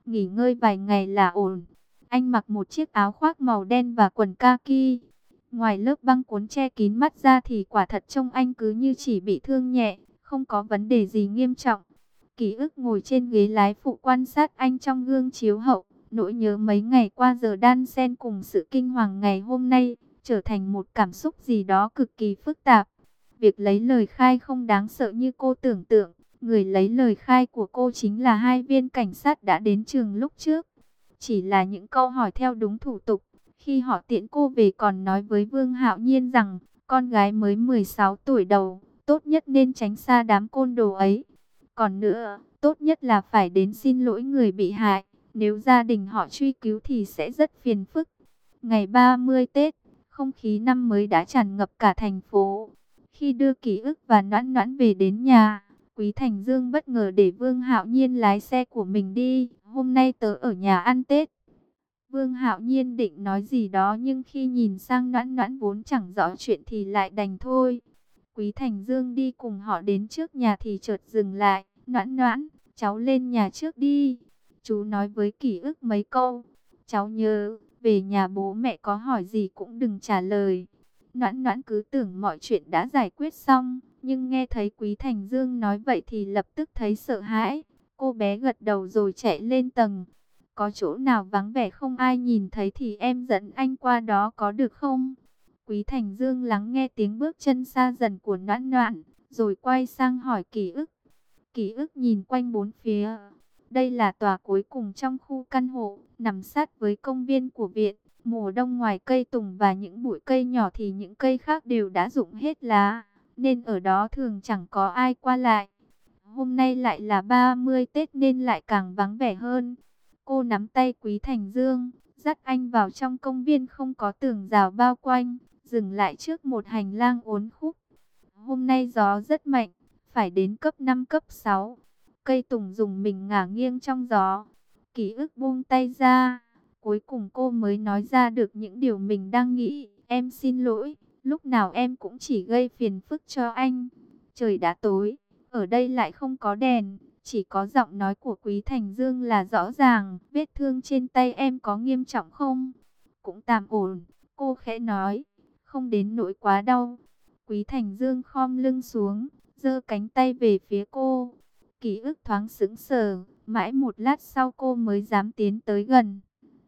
nghỉ ngơi vài ngày là ổn. Anh mặc một chiếc áo khoác màu đen và quần kaki. Ngoài lớp băng cuốn che kín mắt ra thì quả thật trông anh cứ như chỉ bị thương nhẹ, không có vấn đề gì nghiêm trọng. Ký ức ngồi trên ghế lái phụ quan sát anh trong gương chiếu hậu. Nỗi nhớ mấy ngày qua giờ đan xen cùng sự kinh hoàng ngày hôm nay, trở thành một cảm xúc gì đó cực kỳ phức tạp. Việc lấy lời khai không đáng sợ như cô tưởng tượng. Người lấy lời khai của cô chính là hai viên cảnh sát đã đến trường lúc trước. Chỉ là những câu hỏi theo đúng thủ tục. Khi họ tiễn cô về còn nói với Vương Hạo Nhiên rằng, con gái mới mười sáu tuổi đầu, tốt nhất nên tránh xa đám côn đồ ấy. Còn nữa, tốt nhất là phải đến xin lỗi người bị hại. Nếu gia đình họ truy cứu thì sẽ rất phiền phức. Ngày ba mươi Tết, không khí năm mới đã tràn ngập cả thành phố. Khi đưa Ký ức và Noãn Noãn về đến nhà, Quý Thành Dương bất ngờ để Vương Hạo Nhiên lái xe của mình đi. Hôm nay tớ ở nhà ăn Tết. Vương Hạo Nhiên định nói gì đó nhưng khi nhìn sang Noãn Noãn vốn chẳng rõ chuyện thì lại đành thôi. Quý Thành Dương đi cùng họ đến trước nhà thì chợt dừng lại. Noãn Noãn, cháu lên nhà trước đi. Chú nói với Ký ức mấy câu. Cháu nhớ, về nhà bố mẹ có hỏi gì cũng đừng trả lời. Noãn Noãn cứ tưởng mọi chuyện đã giải quyết xong, nhưng nghe thấy Quý Thành Dương nói vậy thì lập tức thấy sợ hãi. Cô bé gật đầu rồi chạy lên tầng. Có chỗ nào vắng vẻ không ai nhìn thấy thì em dẫn anh qua đó có được không? Quý Thành Dương lắng nghe tiếng bước chân xa dần của Noãn Noãn, rồi quay sang hỏi Ký ức. Ký ức nhìn quanh bốn phía. Đây là tòa cuối cùng trong khu căn hộ, nằm sát với công viên của viện. Mùa đông ngoài cây tùng và những bụi cây nhỏ thì những cây khác đều đã rụng hết lá, nên ở đó thường chẳng có ai qua lại. Hôm nay lại là ba mươi Tết nên lại càng vắng vẻ hơn. Cô nắm tay Quý Thành Dương, dắt anh vào trong công viên không có tường rào bao quanh, dừng lại trước một hành lang uốn khúc. Hôm nay gió rất mạnh, phải đến cấp năm cấp sáu. Cây tùng rùng mình ngả nghiêng trong gió. Ký ức buông tay ra. Cuối cùng cô mới nói ra được những điều mình đang nghĩ. Em xin lỗi, lúc nào em cũng chỉ gây phiền phức cho anh. Trời đã tối, ở đây lại không có đèn. Chỉ có giọng nói của Quý Thành Dương là rõ ràng. Vết thương trên tay em có nghiêm trọng không? Cũng tạm ổn, cô khẽ nói. Không đến nỗi quá đau. Quý Thành Dương khom lưng xuống, giơ cánh tay về phía cô. Ký ức thoáng sững sờ, mãi một lát sau cô mới dám tiến tới gần.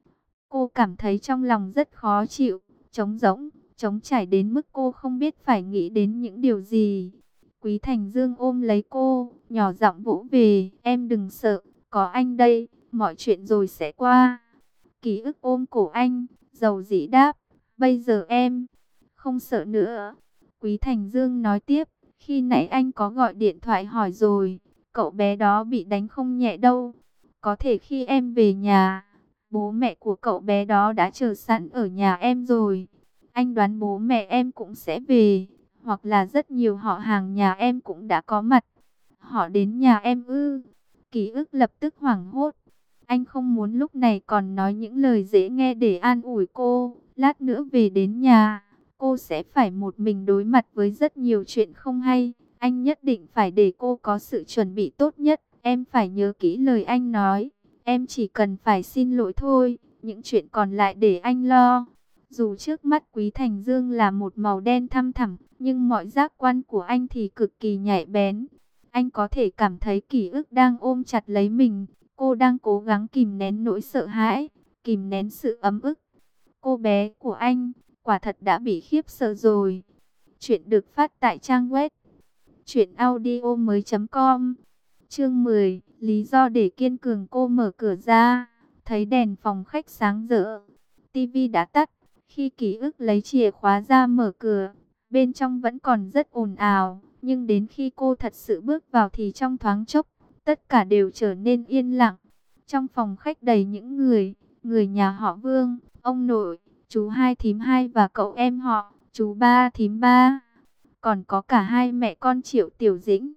Cô cảm thấy trong lòng rất khó chịu, trống rỗng, trống trải đến mức cô không biết phải nghĩ đến những điều gì. Quý Thành Dương ôm lấy cô, nhỏ giọng vỗ về, em đừng sợ, có anh đây, mọi chuyện rồi sẽ qua. Ký ức ôm cổ anh, dầu dĩ đáp, bây giờ em không sợ nữa. Quý Thành Dương nói tiếp, khi nãy anh có gọi điện thoại hỏi rồi, cậu bé đó bị đánh không nhẹ đâu. Có thể khi em về nhà, bố mẹ của cậu bé đó đã chờ sẵn ở nhà em rồi. Anh đoán bố mẹ em cũng sẽ về, hoặc là rất nhiều họ hàng nhà em cũng đã có mặt. Họ đến nhà em ư? Ký ức lập tức hoảng hốt. Anh không muốn lúc này còn nói những lời dễ nghe để an ủi cô. Lát nữa về đến nhà, cô sẽ phải một mình đối mặt với rất nhiều chuyện không hay. Anh nhất định phải để cô có sự chuẩn bị tốt nhất. Em phải nhớ kỹ lời anh nói. Em chỉ cần phải xin lỗi thôi. Những chuyện còn lại để anh lo. Dù trước mắt Quý Thành Dương là một màu đen thăm thẳm, nhưng mọi giác quan của anh thì cực kỳ nhạy bén. Anh có thể cảm thấy Ký ức đang ôm chặt lấy mình. Cô đang cố gắng kìm nén nỗi sợ hãi, kìm nén sự ấm ức. Cô bé của anh, quả thật đã bị khiếp sợ rồi. Chuyện được phát tại trang web truyện audio mới chấm com. Chương mười, lý do để kiên cường. Cô mở cửa ra, thấy đèn phòng khách sáng rỡ, tivi đã tắt. Khi Ký ức lấy chìa khóa ra mở cửa, bên trong vẫn còn rất ồn ào, nhưng đến khi cô thật sự bước vào thì trong thoáng chốc, tất cả đều trở nên yên lặng. Trong phòng khách đầy những người, người nhà họ Vương, ông nội, chú hai thím hai và cậu em họ, chú ba thím ba. Còn có cả hai mẹ con Triệu Tiểu Dĩnh.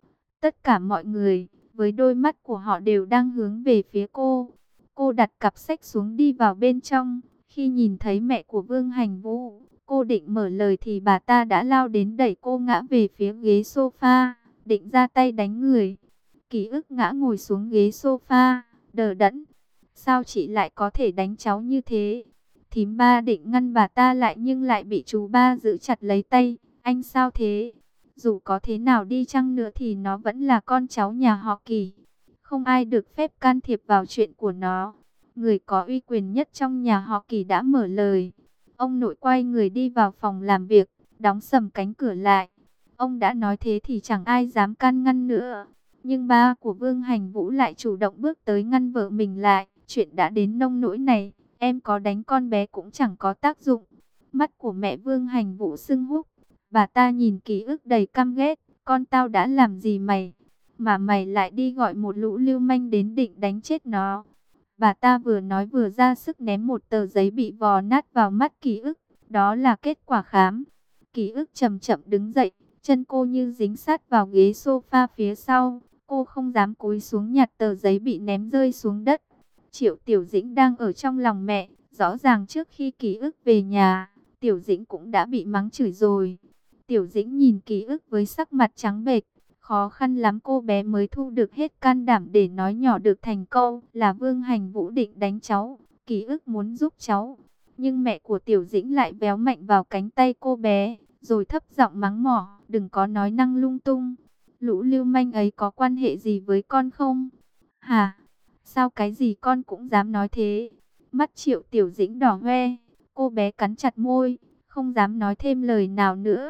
Tất cả mọi người, với đôi mắt của họ đều đang hướng về phía cô. Cô đặt cặp sách xuống đi vào bên trong. Khi nhìn thấy mẹ của Vương Hành Vũ, cô định mở lời thì bà ta đã lao đến đẩy cô ngã về phía ghế sofa, định ra tay đánh người. Ký ức ngã ngồi xuống ghế sofa, đờ đẫn. Sao chị lại có thể đánh cháu như thế? Thím ba định ngăn bà ta lại nhưng lại bị chú ba giữ chặt lấy tay. Anh sao thế? Dù có thế nào đi chăng nữa thì nó vẫn là con cháu nhà họ Kỳ. Không ai được phép can thiệp vào chuyện của nó. Người có uy quyền nhất trong nhà họ Kỳ đã mở lời. Ông nội quay người đi vào phòng làm việc, đóng sầm cánh cửa lại. Ông đã nói thế thì chẳng ai dám can ngăn nữa. Nhưng ba của Vương Hành Vũ lại chủ động bước tới ngăn vợ mình lại. Chuyện đã đến nông nỗi này, em có đánh con bé cũng chẳng có tác dụng. Mắt của mẹ Vương Hành Vũ sưng húp. Bà ta nhìn ký ức đầy căm ghét. Con tao đã làm gì mày? Mà mày lại đi gọi một lũ lưu manh đến định đánh chết nó. Bà ta vừa nói vừa ra sức ném một tờ giấy bị vò nát vào mắt ký ức. Đó là kết quả khám. Ký ức chậm chậm đứng dậy. Chân cô như dính sát vào ghế sofa phía sau. Cô không dám cúi xuống nhặt tờ giấy bị ném rơi xuống đất. Triệu Tiểu Dĩnh đang ở trong lòng mẹ. Rõ ràng trước khi ký ức về nhà, Tiểu Dĩnh cũng đã bị mắng chửi rồi. Tiểu Dĩnh nhìn ký ức với sắc mặt trắng bệch. Khó khăn lắm cô bé mới thu được hết can đảm để nói nhỏ được thành câu là Vương Hành Vũ định đánh cháu. Ký ức muốn giúp cháu. Nhưng mẹ của Tiểu Dĩnh lại véo mạnh vào cánh tay cô bé. Rồi thấp giọng mắng mỏ, đừng có nói năng lung tung. Lũ lưu manh ấy có quan hệ gì với con không? Hả? Sao cái gì con cũng dám nói thế? Mắt Triệu Tiểu Dĩnh đỏ hoe. Cô bé cắn chặt môi, không dám nói thêm lời nào nữa.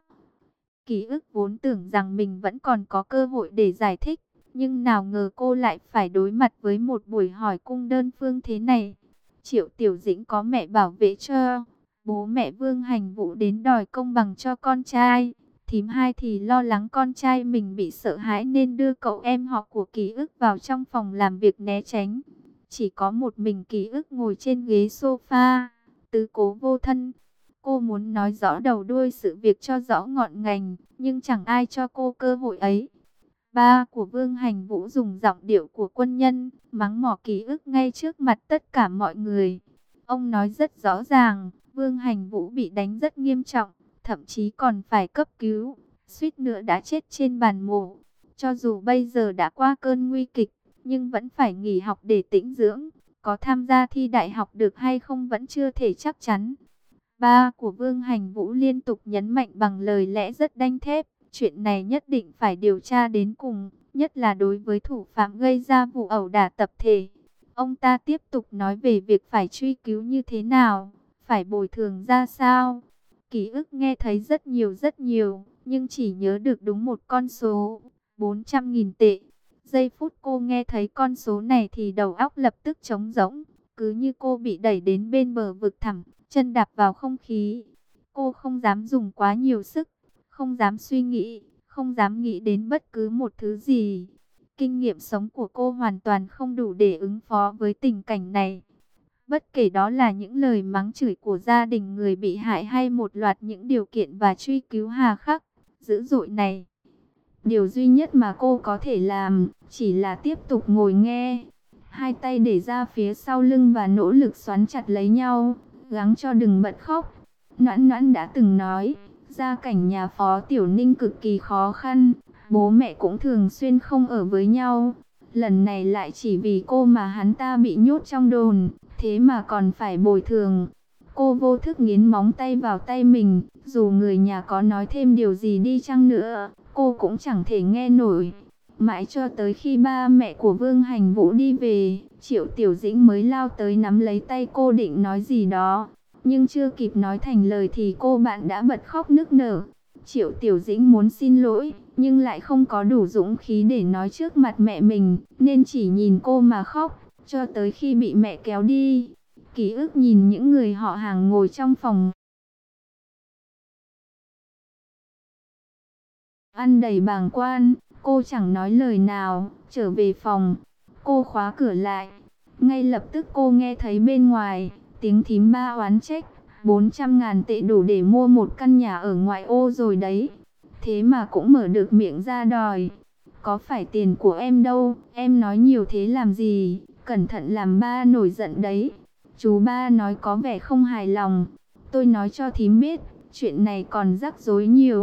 Ký ức vốn tưởng rằng mình vẫn còn có cơ hội để giải thích. Nhưng nào ngờ cô lại phải đối mặt với một buổi hỏi cung đơn phương thế này. Triệu Tiểu Dĩnh có mẹ bảo vệ cho. Bố mẹ Vương Hành Vũ đến đòi công bằng cho con trai. Thím hai thì lo lắng con trai mình bị sợ hãi nên đưa cậu em họ của ký ức vào trong phòng làm việc né tránh. Chỉ có một mình ký ức ngồi trên ghế sofa, tứ cố vô thân. Cô muốn nói rõ đầu đuôi sự việc cho rõ ngọn ngành, nhưng chẳng ai cho cô cơ hội ấy. Ba của Vương Hành Vũ dùng giọng điệu của quân nhân, mắng mỏ ký ức ngay trước mặt tất cả mọi người. Ông nói rất rõ ràng, Vương Hành Vũ bị đánh rất nghiêm trọng, thậm chí còn phải cấp cứu, suýt nữa đã chết trên bàn mổ. Cho dù bây giờ đã qua cơn nguy kịch, nhưng vẫn phải nghỉ học để tĩnh dưỡng. Có tham gia thi đại học được hay không vẫn chưa thể chắc chắn. Ba của Vương Hành Vũ liên tục nhấn mạnh bằng lời lẽ rất đanh thép. Chuyện này nhất định phải điều tra đến cùng, nhất là đối với thủ phạm gây ra vụ ẩu đả tập thể. Ông ta tiếp tục nói về việc phải truy cứu như thế nào, phải bồi thường ra sao. Ký ức nghe thấy rất nhiều rất nhiều, nhưng chỉ nhớ được đúng một con số, bốn trăm nghìn tệ. Giây phút cô nghe thấy con số này thì đầu óc lập tức trống rỗng, cứ như cô bị đẩy đến bên bờ vực thẳm, chân đạp vào không khí. Cô không dám dùng quá nhiều sức, không dám suy nghĩ, không dám nghĩ đến bất cứ một thứ gì. Kinh nghiệm sống của cô hoàn toàn không đủ để ứng phó với tình cảnh này. Bất kể đó là những lời mắng chửi của gia đình người bị hại hay một loạt những điều kiện và truy cứu hà khắc, dữ dội này. Điều duy nhất mà cô có thể làm chỉ là tiếp tục ngồi nghe. Hai tay để ra phía sau lưng và nỗ lực xoắn chặt lấy nhau, gắng cho đừng bật khóc. Noãn Noãn đã từng nói, gia cảnh nhà Phó Tiểu Ninh cực kỳ khó khăn, bố mẹ cũng thường xuyên không ở với nhau. Lần này lại chỉ vì cô mà hắn ta bị nhốt trong đồn, thế mà còn phải bồi thường. Cô vô thức nghiến móng tay vào tay mình, dù người nhà có nói thêm điều gì đi chăng nữa, cô cũng chẳng thể nghe nổi. Mãi cho tới khi ba mẹ của Vương Hành Vũ đi về, Triệu Tiểu Dĩnh mới lao tới nắm lấy tay cô định nói gì đó. Nhưng chưa kịp nói thành lời thì cô bạn đã bật khóc nức nở. Triệu Tiểu Dĩnh muốn xin lỗi, nhưng lại không có đủ dũng khí để nói trước mặt mẹ mình, nên chỉ nhìn cô mà khóc, cho tới khi bị mẹ kéo đi. Ký ức nhìn những người họ hàng ngồi trong phòng ăn đầy bàng quan, cô chẳng nói lời nào, trở về phòng. Cô khóa cửa lại. Ngay lập tức cô nghe thấy bên ngoài tiếng thím ba oán trách, bốn trăm ngàn tệ đủ để mua một căn nhà ở ngoại ô rồi đấy. Thế mà cũng mở được miệng ra đòi. Có phải tiền của em đâu, em nói nhiều thế làm gì, cẩn thận làm ba nổi giận đấy. Chú ba nói có vẻ không hài lòng. Tôi nói cho thím biết, chuyện này còn rắc rối nhiều.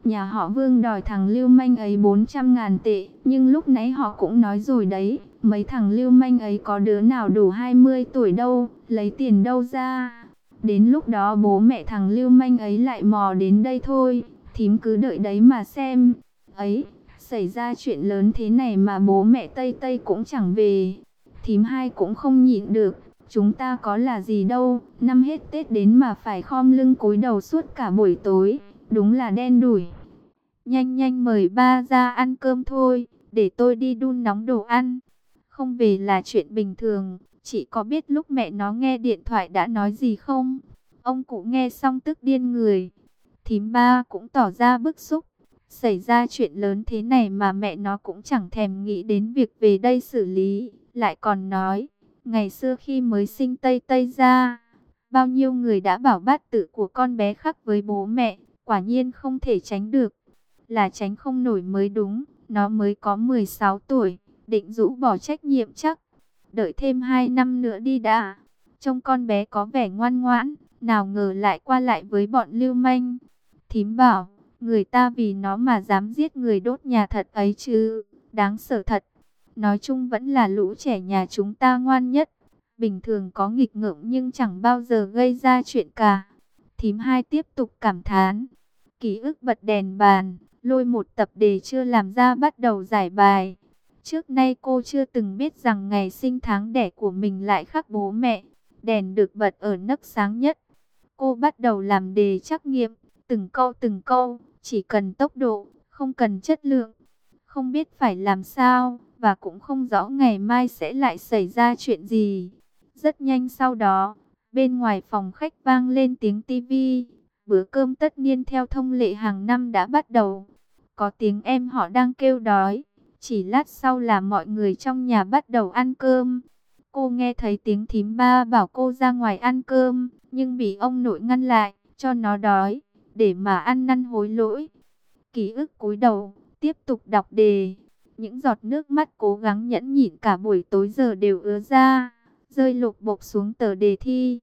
Nhà họ Vương đòi thằng lưu manh ấy bốn trăm ngàn tệ, nhưng lúc nãy họ cũng nói rồi đấy, mấy thằng lưu manh ấy có đứa nào đủ hai mươi tuổi đâu, lấy tiền đâu ra. Đến lúc đó bố mẹ thằng lưu manh ấy lại mò đến đây thôi, thím cứ đợi đấy mà xem. Ấy, xảy ra chuyện lớn thế này mà bố mẹ Tây Tây cũng chẳng về. Thím hai cũng không nhịn được, chúng ta có là gì đâu, năm hết Tết đến mà phải khom lưng cúi đầu suốt cả buổi tối, đúng là đen đủi. Nhanh nhanh mời ba ra ăn cơm thôi, để tôi đi đun nóng đồ ăn. Không về là chuyện bình thường, chị có biết lúc mẹ nó nghe điện thoại đã nói gì không? Ông cụ nghe xong tức điên người. Thím ba cũng tỏ ra bức xúc. Xảy ra chuyện lớn thế này mà mẹ nó cũng chẳng thèm nghĩ đến việc về đây xử lý. Lại còn nói, ngày xưa khi mới sinh Tây Tây ra, bao nhiêu người đã bảo bát tự của con bé khác với bố mẹ, quả nhiên không thể tránh được. Là tránh không nổi mới đúng, nó mới có mười sáu tuổi, định rũ bỏ trách nhiệm chắc. Đợi thêm hai năm nữa đi đã. Trông con bé có vẻ ngoan ngoãn, nào ngờ lại qua lại với bọn lưu manh. Thím bảo, người ta vì nó mà dám giết người đốt nhà thật ấy chứ, đáng sợ thật. Nói chung vẫn là lũ trẻ nhà chúng ta ngoan nhất. Bình thường có nghịch ngợm nhưng chẳng bao giờ gây ra chuyện cả. Thím hai tiếp tục cảm thán. Ký ức bật đèn bàn, lôi một tập đề chưa làm ra bắt đầu giải bài. Trước nay cô chưa từng biết rằng ngày sinh tháng đẻ của mình lại khác bố mẹ. Đèn được bật ở nấc sáng nhất. Cô bắt đầu làm đề trắc nghiệm, từng câu từng câu, chỉ cần tốc độ, không cần chất lượng. Không biết phải làm sao, và cũng không rõ ngày mai sẽ lại xảy ra chuyện gì. Rất nhanh sau đó, bên ngoài phòng khách vang lên tiếng tivi. Bữa cơm tất niên theo thông lệ hàng năm đã bắt đầu. Có tiếng em họ đang kêu đói. Chỉ lát sau là mọi người trong nhà bắt đầu ăn cơm. Cô nghe thấy tiếng thím ba bảo cô ra ngoài ăn cơm, nhưng bị ông nội ngăn lại, cho nó đói, để mà ăn năn hối lỗi. Ký ức cúi đầu, tiếp tục đọc đề. Những giọt nước mắt cố gắng nhẫn nhịn cả buổi tối giờ đều ứa ra, rơi lộp bộp xuống tờ đề thi.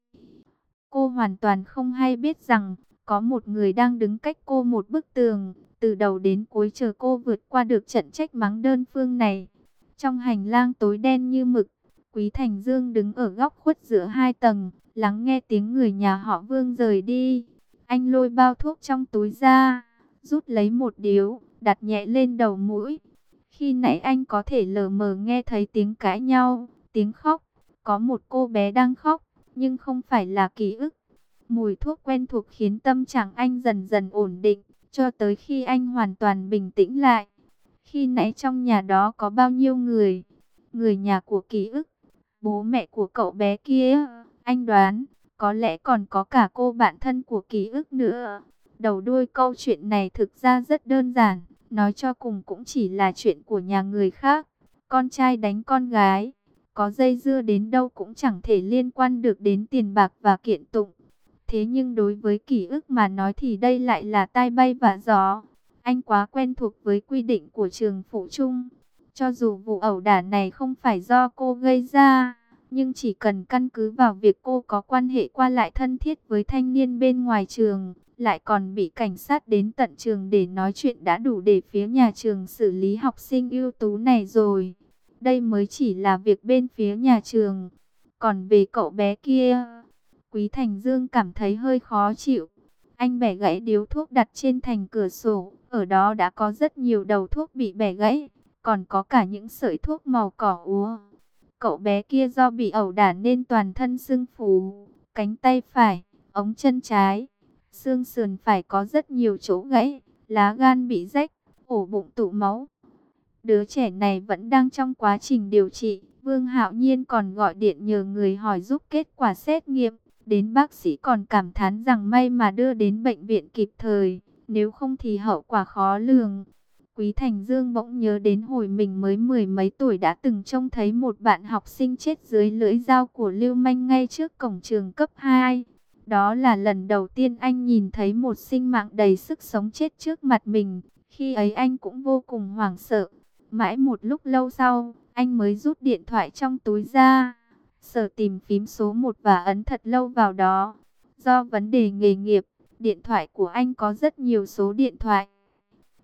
Cô hoàn toàn không hay biết rằng, có một người đang đứng cách cô một bức tường, từ đầu đến cuối chờ cô vượt qua được trận trách mắng đơn phương này. Trong hành lang tối đen như mực, Quý Thành Dương đứng ở góc khuất giữa hai tầng, lắng nghe tiếng người nhà họ Vương rời đi. Anh lôi bao thuốc trong túi ra, rút lấy một điếu, đặt nhẹ lên đầu mũi. Khi nãy anh có thể lờ mờ nghe thấy tiếng cãi nhau, tiếng khóc. Có một cô bé đang khóc, nhưng không phải là ký ức. Mùi thuốc quen thuộc khiến tâm trạng anh dần dần ổn định, cho tới khi anh hoàn toàn bình tĩnh lại. Khi nãy trong nhà đó có bao nhiêu người? Người nhà của ký ức, bố mẹ của cậu bé kia, anh đoán, có lẽ còn có cả cô bạn thân của ký ức nữa. Đầu đuôi câu chuyện này thực ra rất đơn giản, nói cho cùng cũng chỉ là chuyện của nhà người khác. Con trai đánh con gái, có dây dưa đến đâu cũng chẳng thể liên quan được đến tiền bạc và kiện tụng. Thế nhưng đối với ký ức mà nói thì đây lại là tai bay vạ gió. Anh quá quen thuộc với quy định của trường phụ trung. Cho dù vụ ẩu đả này không phải do cô gây ra, nhưng chỉ cần căn cứ vào việc cô có quan hệ qua lại thân thiết với thanh niên bên ngoài trường, lại còn bị cảnh sát đến tận trường để nói chuyện đã đủ để phía nhà trường xử lý học sinh ưu tú này rồi. Đây mới chỉ là việc bên phía nhà trường. Còn về cậu bé kia, Quý Thành Dương cảm thấy hơi khó chịu. Anh bẻ gãy điếu thuốc đặt trên thành cửa sổ, ở đó đã có rất nhiều đầu thuốc bị bẻ gãy, còn có cả những sợi thuốc màu cỏ úa. Cậu bé kia do bị ẩu đả nên toàn thân sưng phù, cánh tay phải, ống chân trái, xương sườn phải có rất nhiều chỗ gãy, lá gan bị rách, ổ bụng tụ máu. Đứa trẻ này vẫn đang trong quá trình điều trị. Vương Hạo Nhiên còn gọi điện nhờ người hỏi giúp kết quả xét nghiệm. Đến bác sĩ còn cảm thán rằng may mà đưa đến bệnh viện kịp thời, nếu không thì hậu quả khó lường. Quý Thành Dương bỗng nhớ đến hồi mình mới mười mấy tuổi đã từng trông thấy một bạn học sinh chết dưới lưỡi dao của lưu manh ngay trước cổng trường cấp hai. Đó là lần đầu tiên anh nhìn thấy một sinh mạng đầy sức sống chết trước mặt mình. Khi ấy anh cũng vô cùng hoảng sợ. Mãi một lúc lâu sau, anh mới rút điện thoại trong túi ra, sờ tìm phím số một và ấn thật lâu vào đó. Do vấn đề nghề nghiệp, điện thoại của anh có rất nhiều số điện thoại.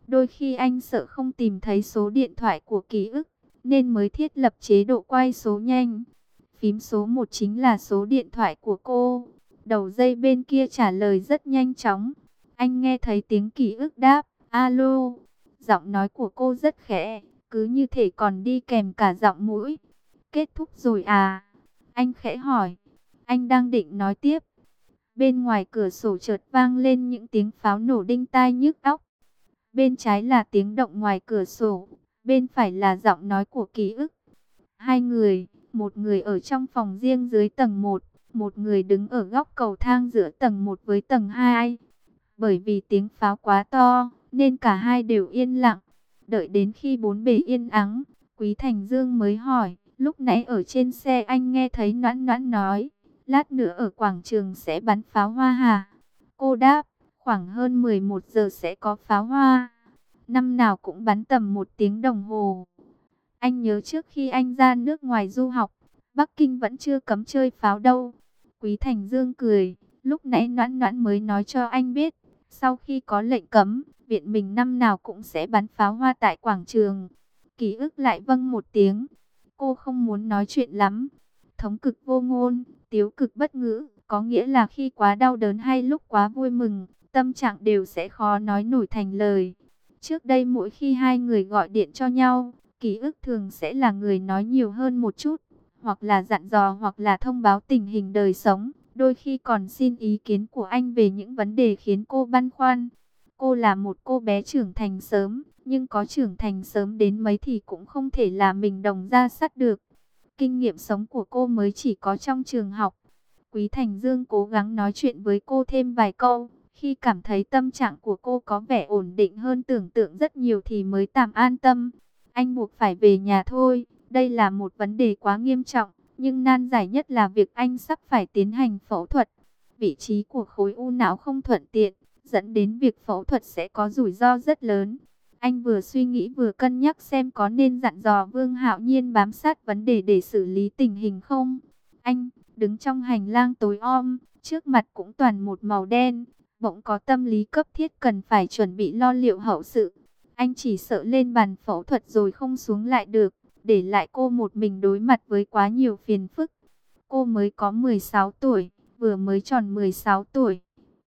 Đôi khi anh sợ không tìm thấy số điện thoại của ký ức, nên mới thiết lập chế độ quay số nhanh. Phím số một chính là số điện thoại của cô. Đầu dây bên kia trả lời rất nhanh chóng. Anh nghe thấy tiếng ký ức đáp, alo. Giọng nói của cô rất khẽ, cứ như thể còn đi kèm cả giọng mũi. Kết thúc rồi à? Anh khẽ hỏi. Anh đang định nói tiếp. Bên ngoài cửa sổ chợt vang lên những tiếng pháo nổ đinh tai nhức óc. Bên trái là tiếng động ngoài cửa sổ, bên phải là giọng nói của ký ức. Hai người, một người ở trong phòng riêng dưới tầng một, một người đứng ở góc cầu thang giữa tầng một với tầng hai. Bởi vì tiếng pháo quá to, nên cả hai đều yên lặng. Đợi đến khi bốn bề yên ắng, Quý Thành Dương mới hỏi, lúc nãy ở trên xe anh nghe thấy Noãn Noãn nói, lát nữa ở quảng trường sẽ bắn pháo hoa hả? Cô đáp, khoảng hơn mười một giờ sẽ có pháo hoa. Năm nào cũng bắn tầm một tiếng đồng hồ. Anh nhớ trước khi anh ra nước ngoài du học, Bắc Kinh vẫn chưa cấm chơi pháo đâu. Quý Thành Dương cười, lúc nãy Noãn Noãn mới nói cho anh biết, sau khi có lệnh cấm, viện mình năm nào cũng sẽ bắn pháo hoa tại quảng trường. Ký ức lại vâng một tiếng. Cô không muốn nói chuyện lắm. Thống cực vô ngôn, tiếu cực bất ngữ, có nghĩa là khi quá đau đớn hay lúc quá vui mừng, tâm trạng đều sẽ khó nói nổi thành lời. Trước đây mỗi khi hai người gọi điện cho nhau, ký ức thường sẽ là người nói nhiều hơn một chút, hoặc là dặn dò hoặc là thông báo tình hình đời sống, đôi khi còn xin ý kiến của anh về những vấn đề khiến cô băn khoăn. Cô là một cô bé trưởng thành sớm, nhưng có trưởng thành sớm đến mấy thì cũng không thể là mình đồng ra sắt được. Kinh nghiệm sống của cô mới chỉ có trong trường học. Quý Thành Dương cố gắng nói chuyện với cô thêm vài câu. Khi cảm thấy tâm trạng của cô có vẻ ổn định hơn tưởng tượng rất nhiều thì mới tạm an tâm. Anh buộc phải về nhà thôi. Đây là một vấn đề quá nghiêm trọng. Nhưng nan giải nhất là việc anh sắp phải tiến hành phẫu thuật. Vị trí của khối u não không thuận tiện, dẫn đến việc phẫu thuật sẽ có rủi ro rất lớn. Anh vừa suy nghĩ vừa cân nhắc xem có nên dặn dò Vương Hạo Nhiên bám sát vấn đề để xử lý tình hình không. Anh đứng trong hành lang tối om, trước mặt cũng toàn một màu đen. Bỗng có tâm lý cấp thiết cần phải chuẩn bị lo liệu hậu sự. Anh chỉ sợ lên bàn phẫu thuật rồi không xuống lại được, để lại cô một mình đối mặt với quá nhiều phiền phức. Cô mới có mười sáu tuổi, vừa mới tròn mười sáu tuổi.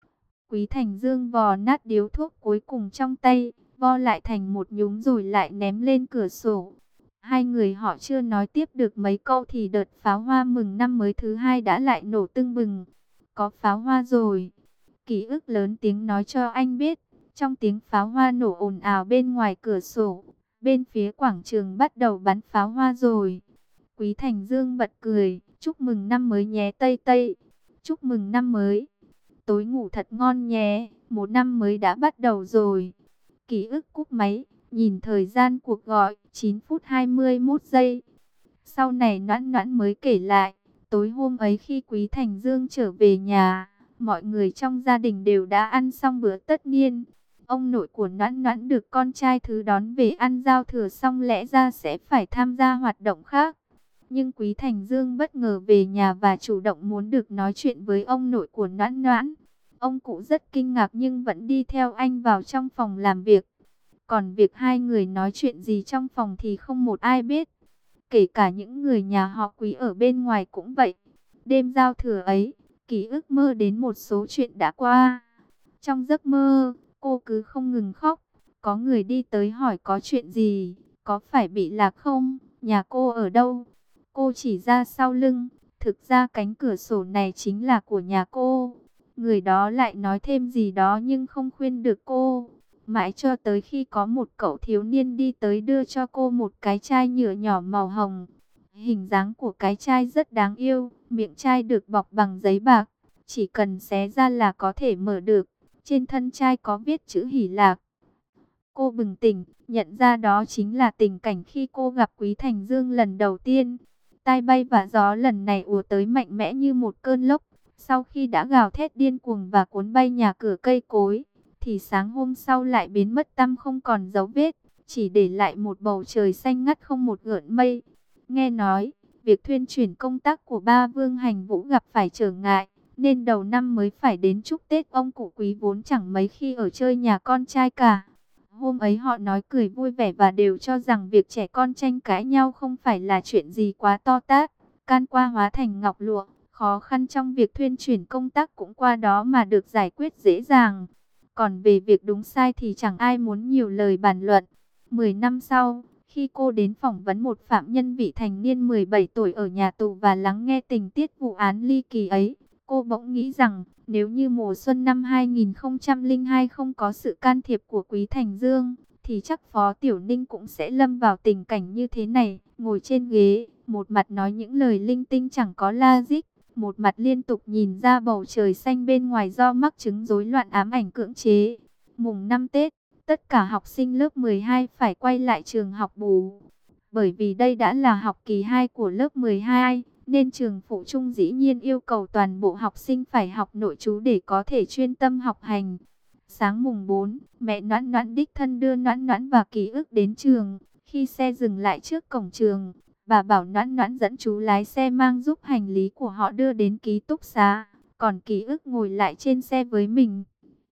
Quý Thành Dương vò nát điếu thuốc cuối cùng trong tay, vo lại thành một nhúm rồi lại ném lên cửa sổ. Hai người họ chưa nói tiếp được mấy câu thì đợt pháo hoa mừng năm mới thứ hai đã lại nổ tưng bừng. Có pháo hoa rồi. Ký ức lớn tiếng nói cho anh biết. Trong tiếng pháo hoa nổ ồn ào bên ngoài cửa sổ, bên phía quảng trường bắt đầu bắn pháo hoa rồi. Quý Thành Dương bật cười, chúc mừng năm mới nhé Tây Tây. Chúc mừng năm mới. Tối ngủ thật ngon nhé, một năm mới đã bắt đầu rồi. Ký ức cúp máy, nhìn thời gian cuộc gọi, chín phút hai mươi mốt giây. Sau này Noãn Noãn mới kể lại, tối hôm ấy khi Quý Thành Dương trở về nhà, mọi người trong gia đình đều đã ăn xong bữa tất niên. Ông nội của Noãn Noãn được con trai thứ đón về ăn giao thừa xong lẽ ra sẽ phải tham gia hoạt động khác. Nhưng Quý Thành Dương bất ngờ về nhà và chủ động muốn được nói chuyện với ông nội của Noãn Noãn. Ông cụ rất kinh ngạc nhưng vẫn đi theo anh vào trong phòng làm việc. Còn việc hai người nói chuyện gì trong phòng thì không một ai biết. Kể cả những người nhà họ Quý ở bên ngoài cũng vậy. Đêm giao thừa ấy, ký ức mơ đến một số chuyện đã qua. Trong giấc mơ, cô cứ không ngừng khóc. Có người đi tới hỏi có chuyện gì, có phải bị lạc không, nhà cô ở đâu. Cô chỉ ra sau lưng, thực ra cánh cửa sổ này chính là của nhà cô. Người đó lại nói thêm gì đó nhưng không khuyên được cô. Mãi cho tới khi có một cậu thiếu niên đi tới đưa cho cô một cái chai nhựa nhỏ màu hồng. Hình dáng của cái chai rất đáng yêu, miệng chai được bọc bằng giấy bạc. Chỉ cần xé ra là có thể mở được. Trên thân chai có viết chữ Hỷ Lạc. Cô bừng tỉnh, nhận ra đó chính là tình cảnh khi cô gặp Quý Thành Dương lần đầu tiên. Tai bay và gió lần này ùa tới mạnh mẽ như một cơn lốc. Sau khi đã gào thét điên cuồng và cuốn bay nhà cửa cây cối, thì sáng hôm sau lại biến mất tăm không còn dấu vết, chỉ để lại một bầu trời xanh ngắt không một gợn mây. Nghe nói, việc thuyên chuyển công tác của ba Vương Hành Vũ gặp phải trở ngại, nên đầu năm mới phải đến chúc Tết ông cụ Quý vốn chẳng mấy khi ở chơi nhà con trai cả. Hôm ấy họ nói cười vui vẻ và đều cho rằng việc trẻ con tranh cãi nhau không phải là chuyện gì quá to tát. Can qua hóa thành ngọc lụa, khó khăn trong việc thuyên chuyển công tác cũng qua đó mà được giải quyết dễ dàng. Còn về việc đúng sai thì chẳng ai muốn nhiều lời bàn luận. Mười năm sau, khi cô đến phỏng vấn một phạm nhân vị thành niên mười bảy tuổi ở nhà tù và lắng nghe tình tiết vụ án ly kỳ ấy, cô bỗng nghĩ rằng nếu như mùa xuân năm hai nghìn không trăm lẻ hai không có sự can thiệp của Quý Thành Dương, thì chắc Phó Tiểu Ninh cũng sẽ lâm vào tình cảnh như thế này, ngồi trên ghế, một mặt nói những lời linh tinh chẳng có logic, một mặt liên tục nhìn ra bầu trời xanh bên ngoài do mắc chứng rối loạn ám ảnh cưỡng chế. Mùng năm Tết, tất cả học sinh lớp mười hai phải quay lại trường học bù. Bởi vì đây đã là học kỳ hai của lớp mười hai, nên trường Phụ Trung dĩ nhiên yêu cầu toàn bộ học sinh phải học nội trú để có thể chuyên tâm học hành. Sáng mùng bốn, mẹ Noãn Noãn đích thân đưa Noãn Noãn và Ký Ức đến trường. Khi xe dừng lại trước cổng trường, bà bảo Noãn Noãn dẫn chú lái xe mang giúp hành lý của họ đưa đến ký túc xá, còn Ký Ức ngồi lại trên xe với mình.